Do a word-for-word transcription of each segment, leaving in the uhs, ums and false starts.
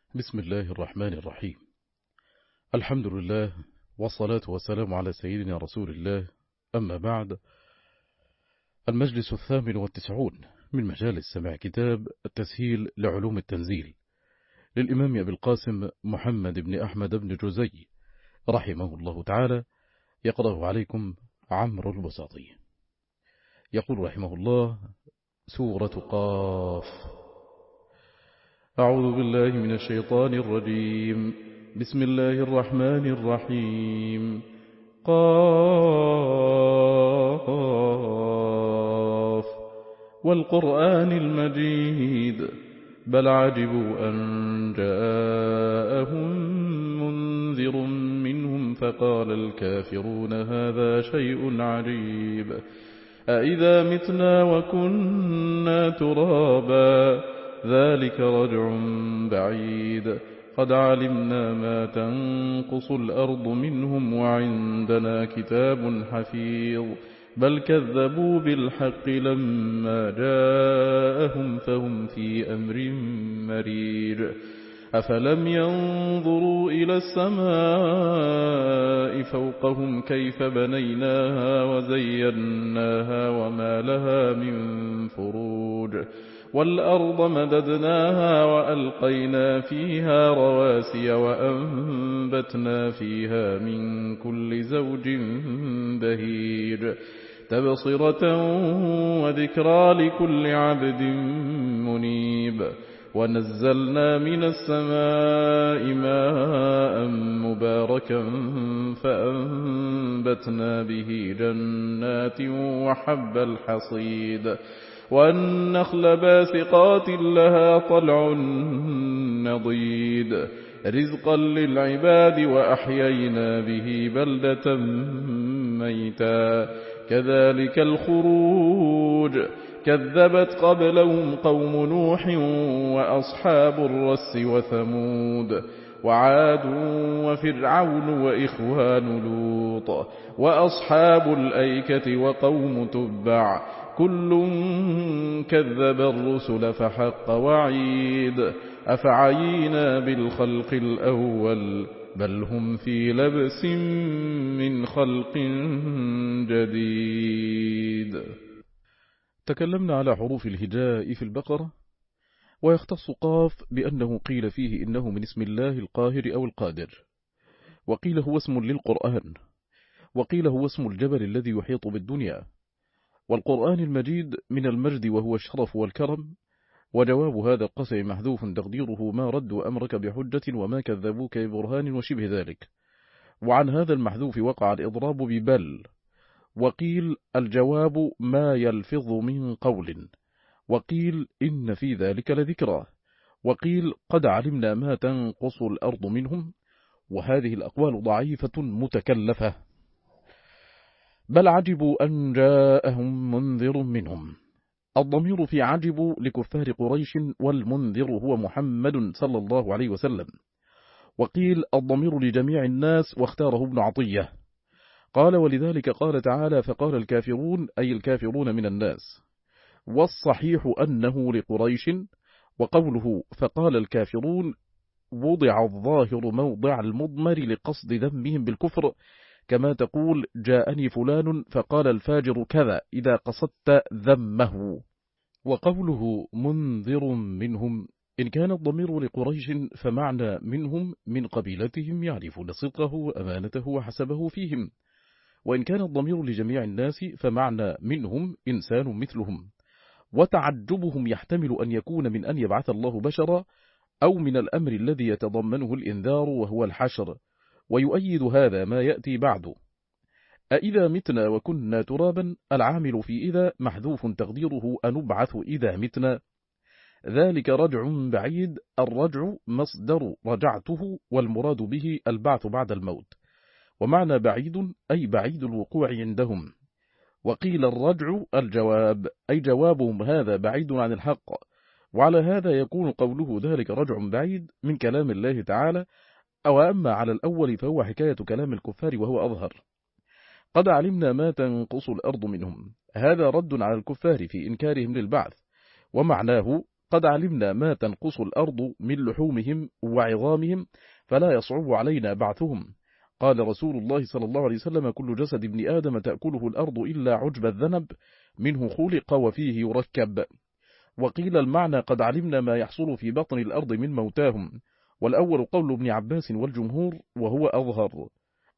بسم الله الرحمن الرحيم. الحمد لله والصلاة والسلام على سيدنا رسول الله، أما بعد. المجلس الثامن والتسعون من مجالس سماع كتاب التسهيل لعلوم التنزيل للإمام أبي القاسم محمد بن أحمد بن جزي رحمه الله تعالى، يقرأ عليكم عمرو البساطي. يقول رحمه الله: سورة قاف. أعوذ بالله من الشيطان الرجيم. بسم الله الرحمن الرحيم. قاف والقرآن المجيد بل عجبوا أن جاءهم منذر منهم فقال الكافرون هذا شيء عجيب أإذا متنا وكنا ترابا ذلك رجع بعيد قد علمنا ما تنقص الأرض منهم وعندنا كتاب حفيظ بل كذبوا بالحق لما جاءهم فهم في أمر مريج أفلم ينظروا إلى السماء فوقهم كيف بنيناها وزيناها وما لها من فروج والأرض مددناها وألقينا فيها رواسي وأنبتنا فيها من كل زوج بهيج تبصرة وذكرى لكل عبد منيب ونزلنا من السماء ماء مباركا فأنبتنا به جنات وحب الحصيد والنخل باسقات لها طلع نضيد رزقا للعباد وأحيينا به بلدة ميتا كذلك الخروج كذبت قبلهم قوم نوح وأصحاب الرس وثمود وعاد وفرعون وإخوان لوط وأصحاب الأيكة وقوم تبع كل كذب الرسل فحق وعيد أفعينا بالخلق الأول بل هم في لبس من خلق جديد. تكلمنا على حروف الهجاء في البقرة، ويختص قاف بأنه قيل فيه إنه من اسم الله القاهر أو القادر، وقيل هو اسم للقرآن، وقيل هو اسم الجبل الذي يحيط بالدنيا. والقرآن المجيد من المجد وهو الشرف والكرم، وجواب هذا القسم محذوف تقديره ما ردوا أمرك بحجة وما كذبوك ببرهان وشبه ذلك. وعن هذا المحذوف وقع الإضراب ببل، وقيل الجواب ما يلفظ من قول، وقيل إن في ذلك لذكرى، وقيل قد علمنا ما تنقص الأرض منهم، وهذه الأقوال ضعيفة متكلفة. بل عجبوا أن جاءهم منذر منهم. الضمير في عجب لكفار قريش، والمنذر هو محمد صلى الله عليه وسلم. وقيل الضمير لجميع الناس، واختاره ابن عطية قال: ولذلك قال تعالى فقال الكافرون، أي الكافرون من الناس. والصحيح أنه لقريش، وقوله فقال الكافرون وضع الظاهر موضع المضمر لقصد ذمهم بالكفر، كما تقول جاءني فلان فقال الفاجر كذا إذا قصدت ذمه. وقوله منذر منهم، إن كان الضمير لقريش فمعنى منهم من قبيلتهم يعرفون صدقه وأمانته وحسبه فيهم، وإن كان الضمير لجميع الناس فمعنى منهم إنسان مثلهم. وتعجبهم يحتمل أن يكون من أن يبعث الله بشرا، أو من الأمر الذي يتضمنه الإنذار وهو الحشر. ويؤيد هذا ما يأتي بعد: أإذا متنا وكنا ترابا، العامل في إذا محذوف تقديره أنبعث إذا متنا. ذلك رجع بعيد، الرجع مصدر رجعته، والمراد به البعث بعد الموت. ومعنى بعيد أي بعيد الوقوع عندهم. وقيل الرجع الجواب، أي جوابهم هذا بعيد عن الحق. وعلى هذا يكون قوله ذلك رجع بعيد من كلام الله تعالى، أو أما على الأول فهو حكاية كلام الكفار وهو أظهر. قد علمنا ما تنقص الأرض منهم، هذا رد على الكفار في إنكارهم للبعث، ومعناه قد علمنا ما تنقص الأرض من لحومهم وعظامهم فلا يصعب علينا بعثهم. قال رسول الله صلى الله عليه وسلم: كل جسد ابن آدم تأكله الأرض إلا عجب الذنب، منه خلق وفيه يركب. وقيل المعنى: قد علمنا ما يحصل في بطن الأرض من موتاهم، والأول قول ابن عباس والجمهور وهو أظهر.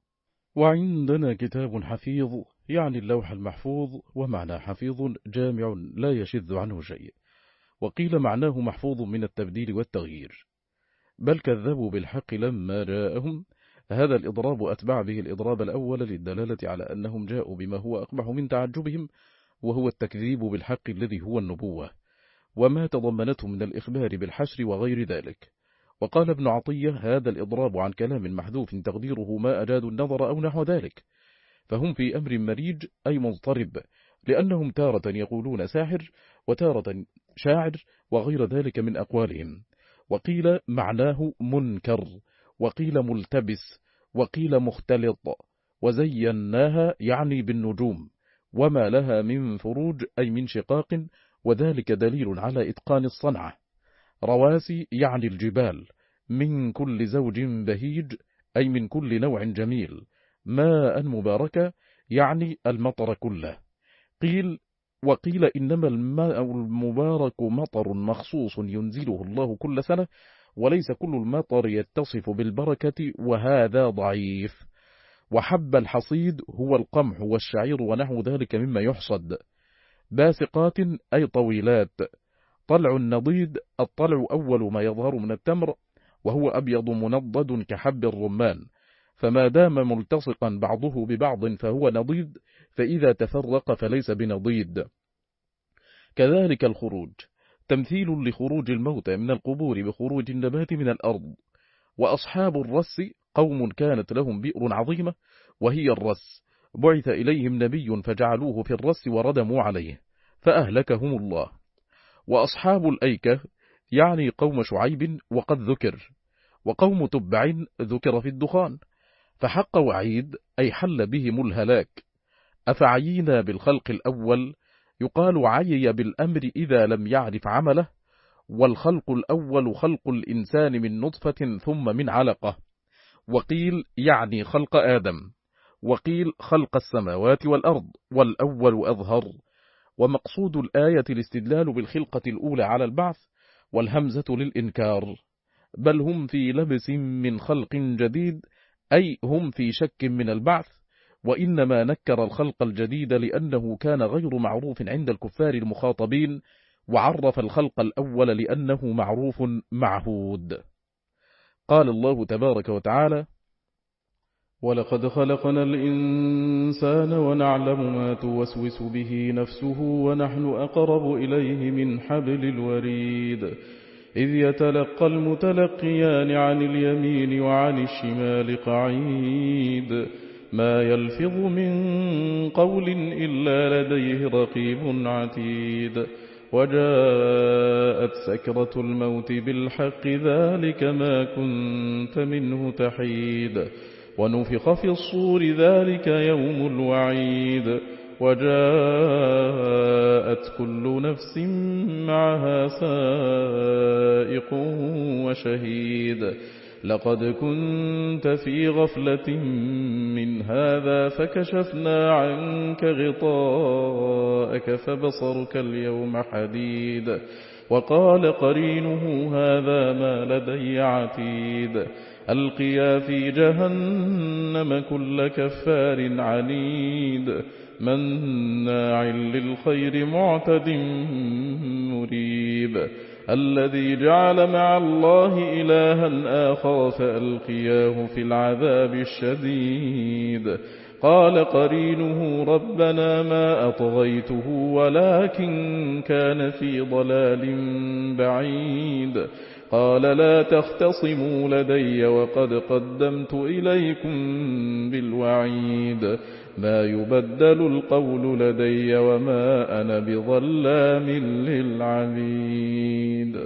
وعندنا كتاب حفيظ، يعني اللوح المحفوظ، ومعنى حفيظ جامع لا يشذ عنه شيء. وقيل معناه محفوظ من التبديل والتغيير. بل كذبوا بالحق لما جاءهم، هذا الإضراب أتبع به الإضراب الأول للدلالة على أنهم جاءوا بما هو أقبح من تعجبهم، وهو التكذيب بالحق الذي هو النبوة، وما تضمنته من الإخبار بالحشر وغير ذلك. وقال ابن عطية: هذا الإضراب عن كلام محذوف تقديره ما أجادوا النظر أو نحو ذلك، فهم في أمر مريج أي مضطرب، لأنهم تارة يقولون ساحر وتارة شاعر وغير ذلك من أقوالهم. وقيل معناه منكر، وقيل ملتبس، وقيل مختلط. وزيناها يعني بالنجوم، وما لها من فروج أي من شقاق، وذلك دليل على إتقان الصنعة. رواسي يعني الجبال، من كل زوج بهيج أي من كل نوع جميل. ماء مباركة يعني المطر كله. قيل وقيل إنما الماء المبارك مطر مخصوص ينزله الله كل سنة، وليس كل المطر يتصف بالبركة، وهذا ضعيف. وحب الحصيد هو القمح والشعير ونحو ذلك مما يحصد. باسقات أي طويلات. طلع النضيد الطلع أول ما يظهر من التمر، وهو أبيض منضد كحب الرمان، فما دام ملتصقا بعضه ببعض فهو نضيد، فإذا تفرق فليس بنضيد. كذلك الخروج تمثيل لخروج الموتى من القبور بخروج النبات من الأرض. وأصحاب الرس قوم كانت لهم بئر عظيمة وهي الرس، بعث إليهم نبي فجعلوه في الرس وردموا عليه فأهلكهم الله. وأصحاب الأيكة يعني قوم شعيب وقد ذكر. وقوم تبع ذكر في الدخان، فحق وعيد أي حل بهم الهلاك. أفعينا بالخلق الأول، يقال عيي بالأمر إذا لم يعرف عمله. والخلق الأول خلق الإنسان من نطفة ثم من علقة. وقيل يعني خلق آدم، وقيل خلق السماوات والأرض، والأول أظهر. ومقصود الآية الاستدلال بالخلقة الأولى على البعث، والهمزة للإنكار. بل هم في لبس من خلق جديد، أي هم في شك من البعث. وإنما نكر الخلق الجديد لأنه كان غير معروف عند الكفار المخاطبين، وعرف الخلق الأول لأنه معروف معهود. قال الله تبارك وتعالى: ولقد خلقنا الإنسان ونعلم ما توسوس به نفسه ونحن أقرب إليه من حبل الوريد إذ يتلقى المتلقيان عن اليمين وعن الشمال قعيد ما يلفظ من قول إلا لديه رقيب عتيد وجاءت سكرة الموت بالحق ذلك ما كنت منه تحيد ونفخ في الصور ذلك يوم الوعيد وجاءت كل نفس معها سائق وشهيد لقد كنت في غفلة من هذا فكشفنا عنك غطاءك فبصرك اليوم حديد وقال قرينه هذا ما لدي عتيد ألقيا في جهنم كل كفار عنيد مناع للخير معتد مريب الذي جعل مع الله إلها آخر فألقياه في العذاب الشديد قال قرينه ربنا ما أطغيته ولكن كان في ضلال بعيد قال لا تختصموا لدي وقد قدمت إليكم بالوعيد ما يبدل القول لدي وما أنا بظلام للعبيد.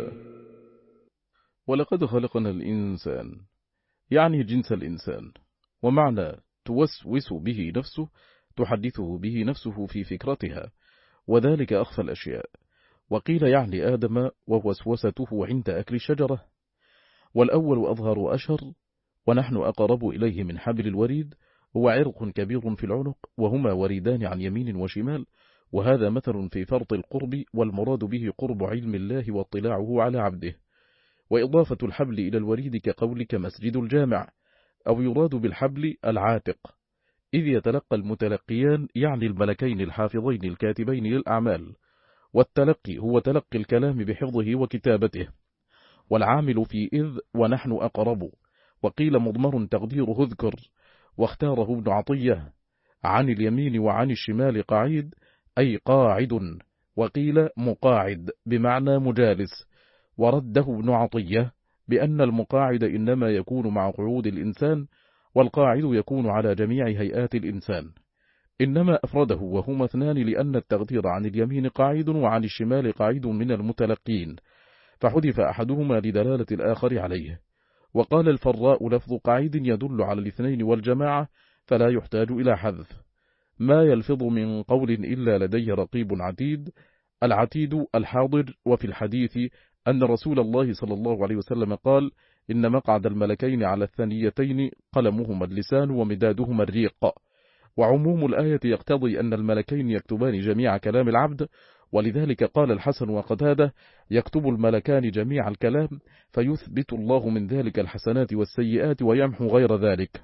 ولقد خلقنا الإنسان يعني جنس الإنسان، ومعنى توسوس به نفسه تحدثه به نفسه في فكرتها، وذلك أخفى الأشياء. وقيل يعني آدم ووسوسته عند أكل الشجرة، والأول أظهر وأشهر، ونحن أقرب إليه من حبل الوريد، هو عرق كبير في العنق، وهما وريدان عن يمين وشمال، وهذا مثل في فرط القرب، والمراد به قرب علم الله واطلاعه على عبده. وإضافة الحبل إلى الوريد كقولك مسجد الجامع، أو يراد بالحبل العاتق، إذ يتلقى المتلقيان يعني الملكين الحافظين الكاتبين للأعمال، والتلقي هو تلقي الكلام بحفظه وكتابته، والعامل في إذ ونحن أقرب. وقيل مضمر تقديره اذكر، واختاره ابن عطية عن اليمين وعن الشمال قعيد أي قاعد، وقيل مقاعد بمعنى مجالس، ورده ابن عطية بأن المقاعد إنما يكون مع قعود الإنسان، والقاعد يكون على جميع هيئات الإنسان، إنما أفرده وهما اثنان لأن التقدير عن اليمين قاعد وعن الشمال قاعد من المتلقين، فحذف أحدهما لدلالة الآخر عليه. وقال الفراء لفظ قاعد يدل على الاثنين والجماعة، فلا يحتاج إلى حذف. ما يلفظ من قول إلا لديه رقيب عتيد، العتيد الحاضر. وفي الحديث أن رسول الله صلى الله عليه وسلم قال: إن مقعد الملكين على الثنيتين قلمهما اللسان ومدادهما الريق. وعموم الآية يقتضي أن الملكين يكتبان جميع كلام العبد، ولذلك قال الحسن وقتادة: يكتب الملكان جميع الكلام، فيثبت الله من ذلك الحسنات والسيئات ويمحو غير ذلك.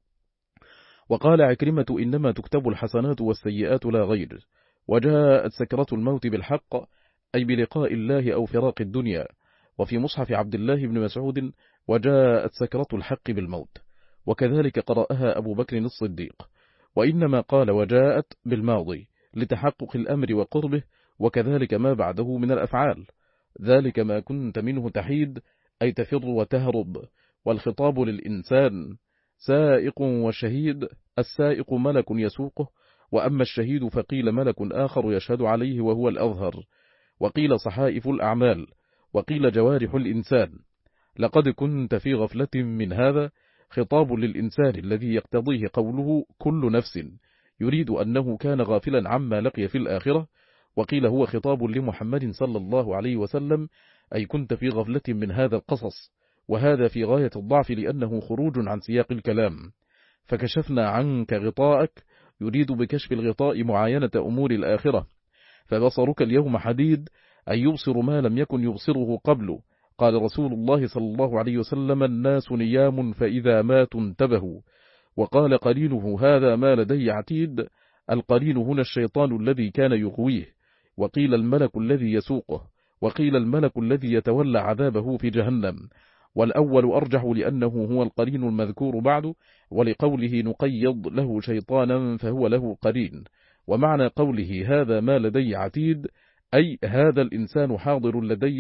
وقال عكرمة: إنما تكتب الحسنات والسيئات لا غير. وجاءت سكرة الموت بالحق، أي بلقاء الله أو فراق الدنيا. وفي مصحف عبد الله بن مسعود: وجاءت سكرة الحق بالموت، وكذلك قرأها أبو بكر الصديق. وإنما قال وجاءت بالماضي لتحقق الأمر وقربه، وكذلك ما بعده من الأفعال. ذلك ما كنت منه تحيد، أي تفر وتهرب. والخطاب للإنسان سائق وشهيد، السائق ملك يسوقه، وأما الشهيد فقيل ملك آخر يشهد عليه وهو الأظهر، وقيل صحائف الأعمال، وقيل جوارح الإنسان. لقد كنت في غفلة من هذا، خطاب للإنسان الذي يقتضيه قوله كل نفس، يريد أنه كان غافلا عما لقي في الآخرة. وقيل هو خطاب لمحمد صلى الله عليه وسلم، أي كنت في غفلة من هذا القصص، وهذا في غاية الضعف لأنه خروج عن سياق الكلام. فكشفنا عنك غطاءك، يريد بكشف الغطاء معاينة أمور الآخرة. فبصرك اليوم حديد، أي يبصر ما لم يكن يبصره قبل. قال رسول الله صلى الله عليه وسلم: الناس نيام فإذا ماتوا انتبهوا. وقال قليله: هذا ما لدي عتيد. القليل هنا الشيطان الذي كان يغويه، وقيل الملك الذي يسوقه، وقيل الملك الذي يتولى عذابه في جهنم. والأول أرجح لأنه هو القرين المذكور بعد، ولقوله نقيض له شيطانا فهو له قرين. ومعنى قوله هذا ما لدي عتيد، أي هذا الإنسان حاضر لدي،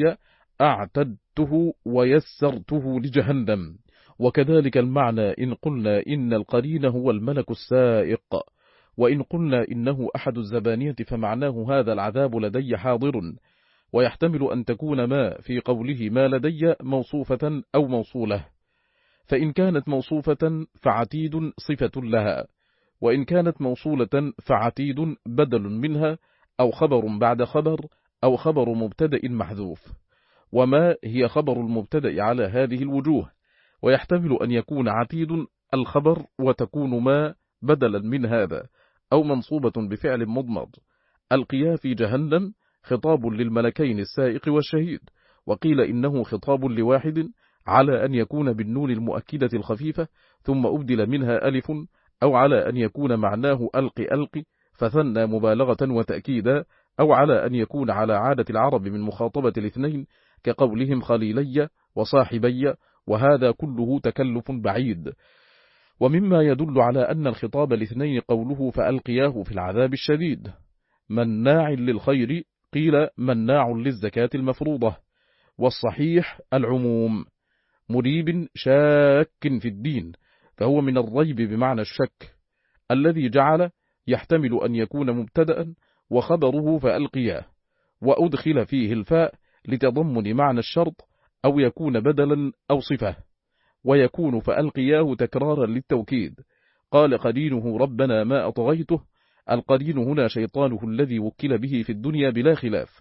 أعتدته ويسرته لجهنم. وكذلك المعنى إن قلنا إن القرين هو الملك السائق، وإن قلنا إنه أحد الزبانية فمعناه هذا العذاب لدي حاضر. ويحتمل أن تكون ما في قوله ما لدي موصوفة أو موصولة، فإن كانت موصوفة فعتيد صفة لها، وإن كانت موصولة فعتيد بدل منها، أو خبر بعد خبر، أو خبر مبتدأ محذوف. وما هي خبر المبتدأ على هذه الوجوه، ويحتمل أن يكون عتيد الخبر وتكون ما بدلا من هذا، أو منصوبة بفعل مضمر. القيا في جهنم خطاب للملكين السائق والشهيد، وقيل إنه خطاب لواحد على أن يكون بالنون المؤكدة الخفيفة ثم أبدل منها ألف، أو على أن يكون معناه ألق ألق فثنى مبالغة وتأكيدا، أو على أن يكون على عادة العرب من مخاطبة الاثنين كقولهم خليلي وصاحبي، وهذا كله تكلف بعيد. ومما يدل على أن الخطاب الاثنين قوله فألقياه في العذاب الشديد. مناع للخير قيل مناع للزكاة المفروضة. والصحيح العموم. مريب شاك في الدين، فهو من الريب بمعنى الشك، الذي جعل يحتمل أن يكون مبتدأ وخبره فألقياه، وأدخل فيه الفاء لتضمن معنى الشرط، أو يكون بدلا أو صفة، ويكون فألقياه تكرارا للتوكيد. قال قرينه ربنا ما أطغيته. القرين هنا شيطانه الذي وكل به في الدنيا بلا خلاف.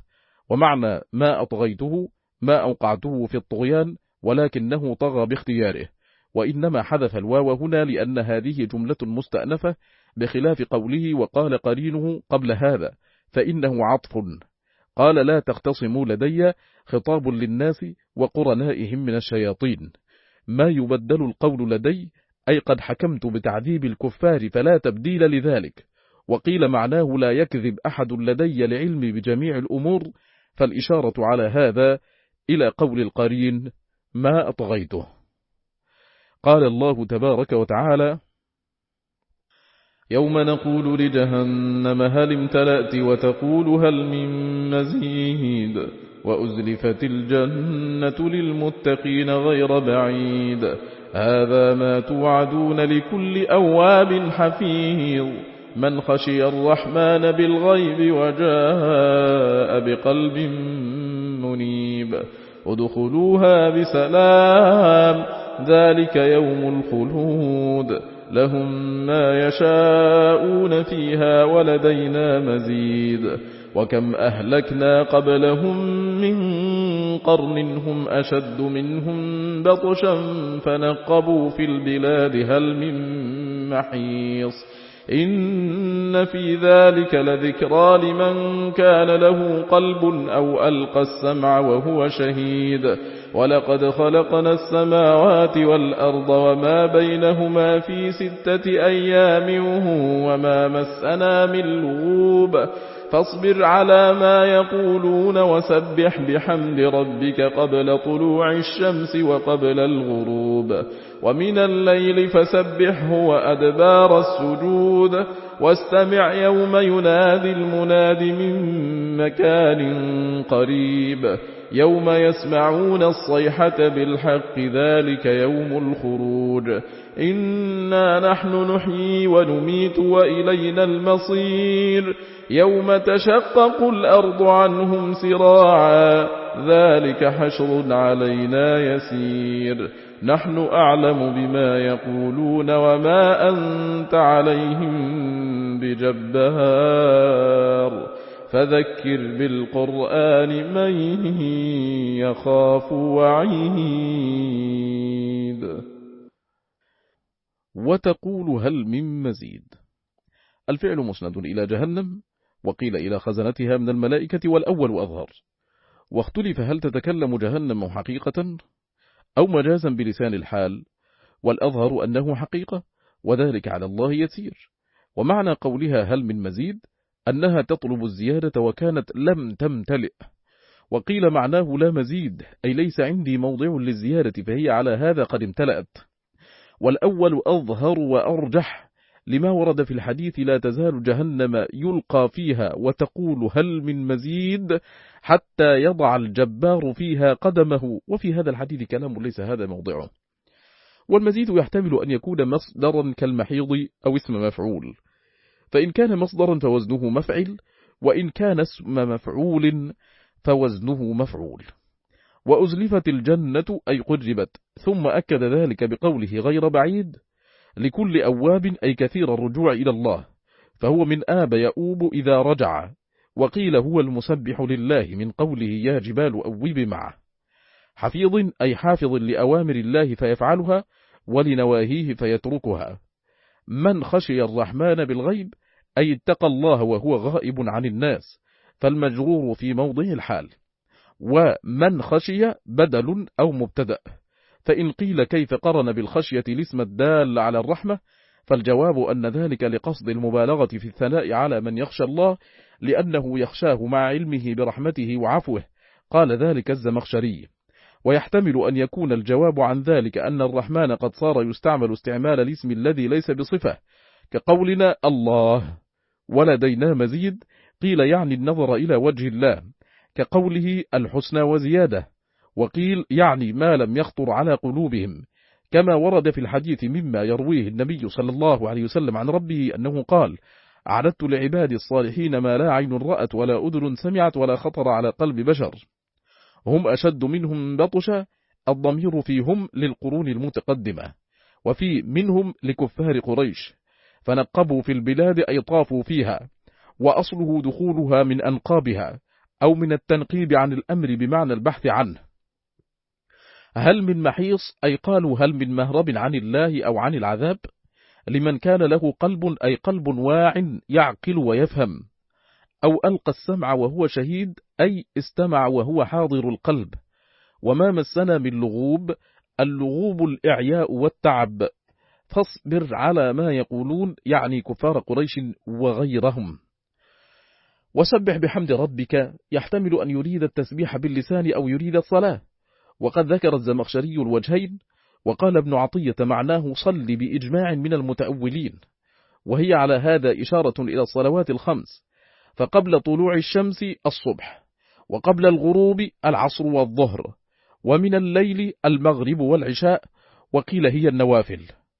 ومعنى ما أطغيته ما أوقعته في الطغيان، ولكنه طغى باختياره، وإنما حذف الواو هنا لأن هذه جملة مستأنفة بخلاف قوله وقال قرينه قبل هذا فإنه عطف. قال لا تختصموا لدي خطاب للناس وقرنائهم من الشياطين، ما يبدل القول لدي أي قد حكمت بتعذيب الكفار فلا تبديل لذلك. وقيل معناه لا يكذب أحد لدي لعلمي بجميع الأمور، فالإشارة على هذا إلى قول القرين ما أطغيته. قال الله تبارك وتعالى يوم نقول لجهنم هل امتلأت وتقول هل من مزيد وأزلفت الجنة للمتقين غير بعيد هذا ما توعدون لكل أواب حفيظ من خشي الرحمن بالغيب وجاء بقلب منيب ادخلوها بسلام ذلك يوم الخلود لهم ما يشاءون فيها ولدينا مزيد وكم أهلكنا قبلهم من قرن هم أشد منهم بطشا فنقبوا في البلاد هل من محيص إن في ذلك لذكرى لمن كان له قلب أو ألقى السمع وهو شهيد ولقد خلقنا السماوات والأرض وما بينهما في ستة أيام وما مسنا من لغوب فاصبر على ما يقولون وسبح بحمد ربك قبل طلوع الشمس وقبل الغروب ومن الليل فسبحه وأدبار السجود واستمع يوم ينادي المناد من مكان قريب يوم يسمعون الصيحة بالحق ذلك يوم الخروج إنا نحن نحيي ونميت وإلينا المصير يوم تشقق الأرض عنهم سراعا ذلك حشر علينا يسير نحن أعلم بما يقولون وما أنت عليهم بجبار فذكر بالقرآن من يخاف وعيد. وتقول هل من مزيد. الفعل مسند إلى جهنم وقيل إلى خزنتها من الملائكة والأول أظهر، واختلف هل تتكلم جهنم حقيقة أو مجازا بلسان الحال، والأظهر أنه حقيقة وذلك على الله يسير. ومعنى قولها هل من مزيد أنها تطلب الزيادة وكانت لم تمتلئ، وقيل معناه لا مزيد أي ليس عندي موضع للزيادة فهي على هذا قد امتلأت. والأول أظهر وأرجح لما ورد في الحديث لا تزال جهنم يلقى فيها وتقول هل من مزيد حتى يضع الجبار فيها قدمه، وفي هذا الحديث كلام ليس هذا موضعه. والمزيد يحتمل أن يكون مصدرا كالمحيض أو اسم مفعول، فإن كان مصدرا فوزنه مفعل، وإن كان اسم مفعول فوزنه مفعول. وأزلفت الجنة أي قربت، ثم أكد ذلك بقوله غير بعيد لكل أواب أي كثير الرجوع إلى الله، فهو من آب يؤوب إذا رجع. وقيل هو المسبح لله من قوله يا جبال أوب معه. حفيظ أي حافظ لأوامر الله فيفعلها ولنواهيه فيتركها. من خشي الرحمن بالغيب أي اتقى الله وهو غائب عن الناس، فالمجرور في موضع الحال. ومن خشي بدل أو مبتدأ، فإن قيل كيف قرن بالخشية الاسم الدال على الرحمة، فالجواب أن ذلك لقصد المبالغة في الثناء على من يخشى الله لأنه يخشاه مع علمه برحمته وعفوه، قال ذلك الزمخشري. ويحتمل أن يكون الجواب عن ذلك أن الرحمن قد صار يستعمل استعمال الاسم الذي ليس بصفة، كقولنا الله ولدينا مزيد، قيل يعني النظر إلى وجه الله، كقوله الحسنى وزيادة، وقيل يعني ما لم يخطر على قلوبهم، كما ورد في الحديث مما يرويه النبي صلى الله عليه وسلم عن ربه أنه قال أعددت لعبادي الصالحين ما لا عين رأت ولا أذن سمعت ولا خطر على قلب بشر، هم أشد منهم بطشا، الضمير فيهم للقرون المتقدمة، وفي منهم لكفار قريش، فنقبوا في البلاد أي طافوا فيها، وأصله دخولها من أنقابها أو من التنقيب عن الأمر بمعنى البحث عنه. هل من محيص أي قالوا هل من مهرب عن الله أو عن العذاب؟ لمن كان له قلب أي قلب واع يعقل ويفهم، أو ألقى السمع وهو شهيد أي استمع وهو حاضر القلب. وما مسنا من لغوب، اللغوب الإعياء والتعب، فاصبر على ما يقولون، يعني كفار قريش وغيرهم. وسبح بحمد ربك يحتمل أن يريد التسبيح باللسان أو يريد الصلاة، وقد ذكر الزمخشري الوجهين، وقال ابن عطية معناه صل بإجماع من المتأولين، وهي على هذا إشارة إلى الصلوات الخمس، فقبل طلوع الشمس الصبح، وقبل الغروب العصر والظهر، ومن الليل المغرب والعشاء، وقيل هي النوافل.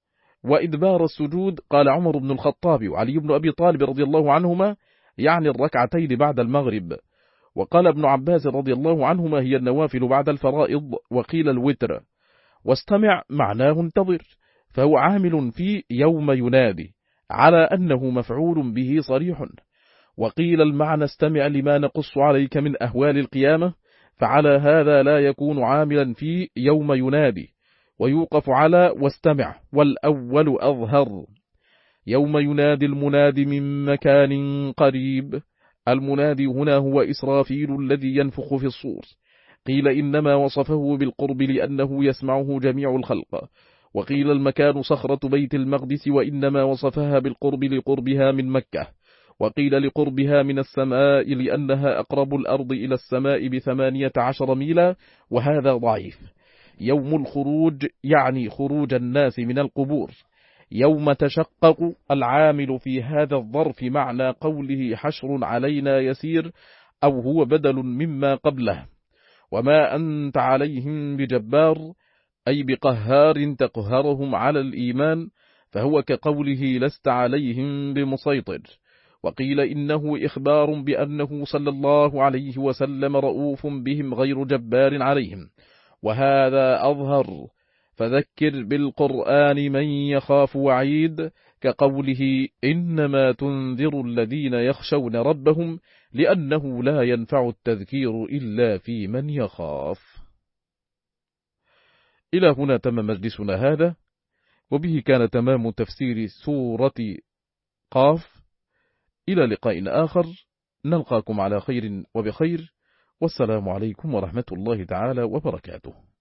وإدبار السجود قال عمر بن الخطاب وعلي بن أبي طالب رضي الله عنهما يعني الركعتين بعد المغرب، وقال ابن عباس رضي الله عنهما هي النوافل بعد الفرائض، وقيل الوتر. واستمع معناه انتظر، فهو عامل في يوم ينادي على أنه مفعول به صريح. وقيل المعنى استمع لما نقص عليك من أهوال القيامة، فعلى هذا لا يكون عاملا في يوم ينادي، ويوقف على واستمع، والأول أظهر. يوم ينادي المنادي من مكان قريب، المنادي هنا هو إسرافيل الذي ينفخ في الصور. قيل إنما وصفه بالقرب لأنه يسمعه جميع الخلق، وقيل المكان صخرة بيت المقدس، وإنما وصفها بالقرب لقربها من مكة، وقيل لقربها من السماء لأنها أقرب الأرض إلى السماء بثمانية عشر ميلا، وهذا ضعيف. يوم الخروج يعني خروج الناس من القبور. يوم تشقق العامل في هذا الظرف معنى قوله حشر علينا يسير، أو هو بدل مما قبله. وما أنت عليهم بجبار أي بقهار تقهرهم على الإيمان، فهو كقوله لست عليهم بمسيطر. وقيل إنه إخبار بأنه صلى الله عليه وسلم رؤوف بهم غير جبار عليهم، وهذا أظهر. فذكر بالقرآن من يخاف وعيد، كقوله إنما تنذر الذين يخشون ربهم، لأنه لا ينفع التذكير إلا في من يخاف. إلى هنا تم مجلسنا هذا، وبه كان تمام تفسير سورة قاف. إلى لقاء آخر، نلقاكم على خير وبخير، والسلام عليكم ورحمة الله تعالى وبركاته.